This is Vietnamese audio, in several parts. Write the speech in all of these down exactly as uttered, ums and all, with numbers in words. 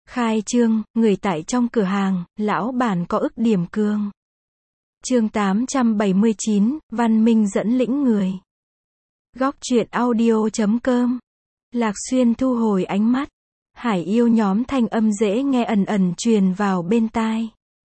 Khai trương, người tại trong cửa hàng, lão bản có ức điểm cương. Chương tám trăm bảy mươi chín, Văn Minh dẫn lĩnh người. Góc truyện audio chấm com. Lạc Xuyên thu hồi ánh mắt. Hải yêu nhóm thanh âm dễ nghe ẩn ẩn truyền vào bên tai.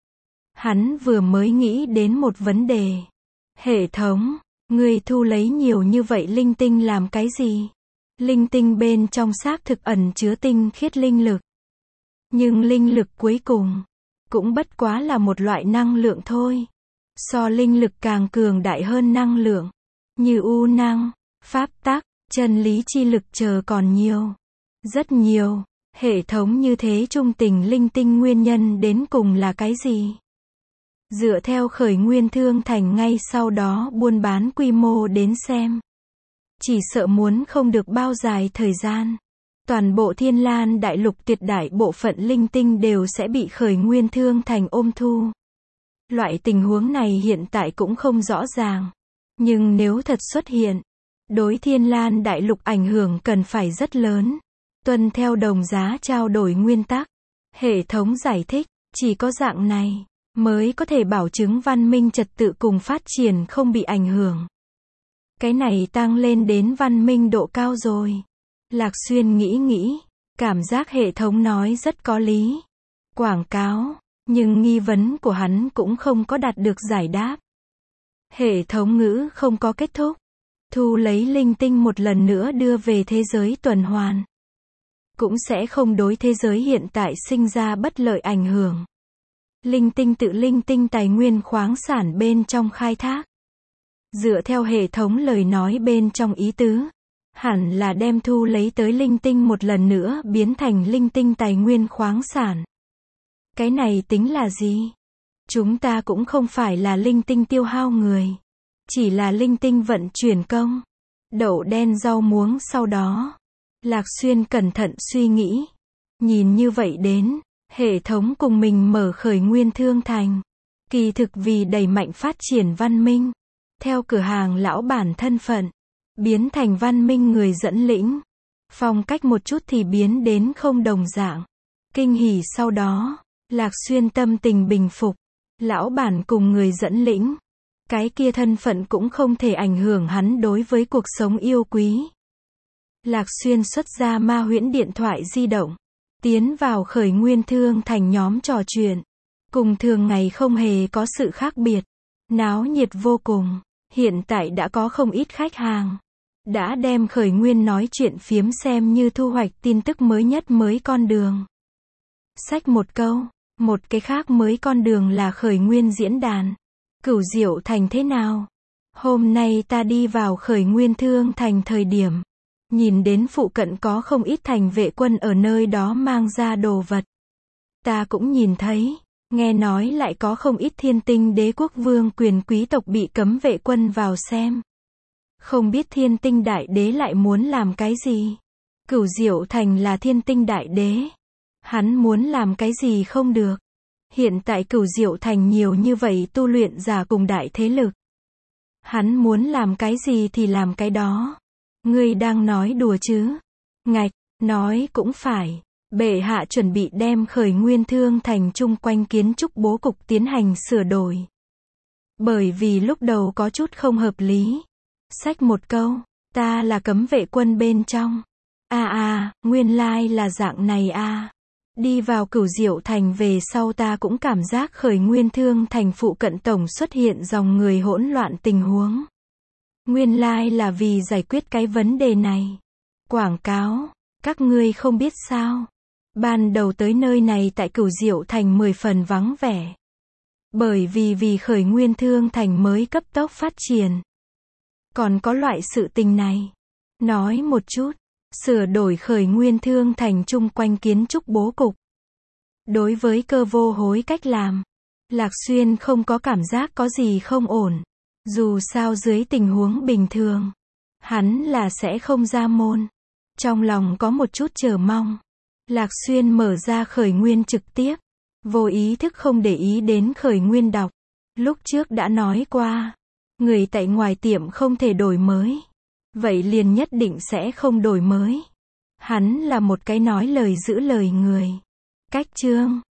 Hắn vừa mới nghĩ đến một vấn đề. Hệ thống, người thu lấy nhiều như vậy linh tinh làm cái gì? Linh tinh bên trong xác thực ẩn chứa tinh khiết linh lực. Nhưng linh lực cuối cùng, cũng bất quá là một loại năng lượng thôi. So linh lực càng cường đại hơn năng lượng, như u năng, pháp tắc, chân lý chi lực chờ còn nhiều. Rất nhiều, hệ thống như thế trung tình linh tinh nguyên nhân đến cùng là cái gì? Dựa theo khởi nguyên thương thành ngay sau đó buôn bán quy mô đến xem. Chỉ sợ muốn không được bao dài thời gian. Toàn bộ Thiên Lan đại lục tuyệt đại bộ phận linh tinh đều sẽ bị khởi nguyên thương thành ôm thu. Loại tình huống này hiện tại cũng không rõ ràng. Nhưng nếu thật xuất hiện, đối Thiên Lan đại lục ảnh hưởng cần phải rất lớn. Tuân theo đồng giá trao đổi nguyên tắc. Hệ thống giải thích, chỉ có dạng này, mới có thể bảo chứng văn minh trật tự cùng phát triển không bị ảnh hưởng. Cái này tăng lên đến văn minh độ cao rồi. Lạc Xuyên nghĩ nghĩ, cảm giác hệ thống nói rất có lý. Quảng cáo, nhưng nghi vấn của hắn cũng không có đạt được giải đáp. Hệ thống ngữ không có kết thúc. Thu lấy linh tinh một lần nữa đưa về thế giới tuần hoàn. Cũng sẽ không đối thế giới hiện tại sinh ra bất lợi ảnh hưởng. Linh tinh tự linh tinh tài nguyên khoáng sản bên trong khai thác. Dựa theo hệ thống lời nói bên trong ý tứ, hẳn là đem thu lấy tới linh tinh một lần nữa biến thành linh tinh tài nguyên khoáng sản. Cái này tính là gì? Chúng ta cũng không phải là linh tinh tiêu hao người. Chỉ là linh tinh vận chuyển công. Đậu đen rau muống sau đó. Lạc Xuyên cẩn thận suy nghĩ. Nhìn như vậy đến, hệ thống cùng mình mở khởi nguyên thương thành. Kỳ thực vì đẩy mạnh phát triển văn minh. Theo cửa hàng lão bản thân phận. Biến thành văn minh người dẫn lĩnh. Phong cách một chút thì biến đến không đồng dạng. Kinh hỉ sau đó, Lạc Xuyên tâm tình bình phục. Lão bản cùng người dẫn lĩnh. Cái kia thân phận cũng không thể ảnh hưởng hắn đối với cuộc sống yêu quý. Lạc Xuyên xuất ra ma huyễn điện thoại di động. Tiến vào khởi nguyên thương thành nhóm trò chuyện. Cùng thường ngày không hề có sự khác biệt. Náo nhiệt vô cùng. Hiện tại đã có không ít khách hàng. Đã đem khởi nguyên nói chuyện phiếm xem như thu hoạch tin tức mới nhất mới con đường. Xách một câu, một cái khác mới con đường là khởi nguyên diễn đàn. Cửu Diệu thành thế nào? Hôm nay ta đi vào khởi nguyên thương thành thời điểm. Nhìn đến phụ cận có không ít thành vệ quân ở nơi đó mang ra đồ vật. Ta cũng nhìn thấy, nghe nói lại có không ít thiên tinh đế quốc vương quyền quý tộc bị cấm vệ quân vào xem. Không biết thiên tinh đại đế lại muốn làm cái gì? Cửu Diệu thành là thiên tinh đại đế. Hắn muốn làm cái gì không được. Hiện tại Cửu Diệu thành nhiều như vậy tu luyện giả cùng đại thế lực. Hắn muốn làm cái gì thì làm cái đó. Ngươi đang nói đùa chứ? Ngạch, nói cũng phải. Bệ hạ chuẩn bị đem khởi nguyên thương thành chung quanh kiến trúc bố cục tiến hành sửa đổi. Bởi vì lúc đầu có chút không hợp lý. Xách một câu, ta là cấm vệ quân bên trong. À à, nguyên lai là dạng này à. Đi vào Cửu Diệu thành về sau ta cũng cảm giác khởi nguyên thương thành phụ cận tổng xuất hiện dòng người hỗn loạn tình huống. Nguyên lai là vì giải quyết cái vấn đề này. Quảng cáo, các ngươi không biết sao. Ban đầu tới nơi này tại Cửu Diệu thành mười phần vắng vẻ. Bởi vì vì khởi nguyên thương thành mới cấp tốc phát triển. Còn có loại sự tình này. Nói một chút, sửa đổi khởi nguyên thương thành chung quanh kiến trúc bố cục. Đối với cơ vô hối cách làm, Lạc Xuyên không có cảm giác có gì không ổn. Dù sao dưới tình huống bình thường, hắn là sẽ không ra môn. Trong lòng có một chút chờ mong. Lạc Xuyên mở ra khởi nguyên trực tiếp. Vô ý thức không để ý đến khởi nguyên đọc. Lúc trước đã nói qua. Người tại ngoài tiệm không thể đổi mới. Vậy liền nhất định sẽ không đổi mới. Hắn là một cái nói lời giữ lời người. Cách chương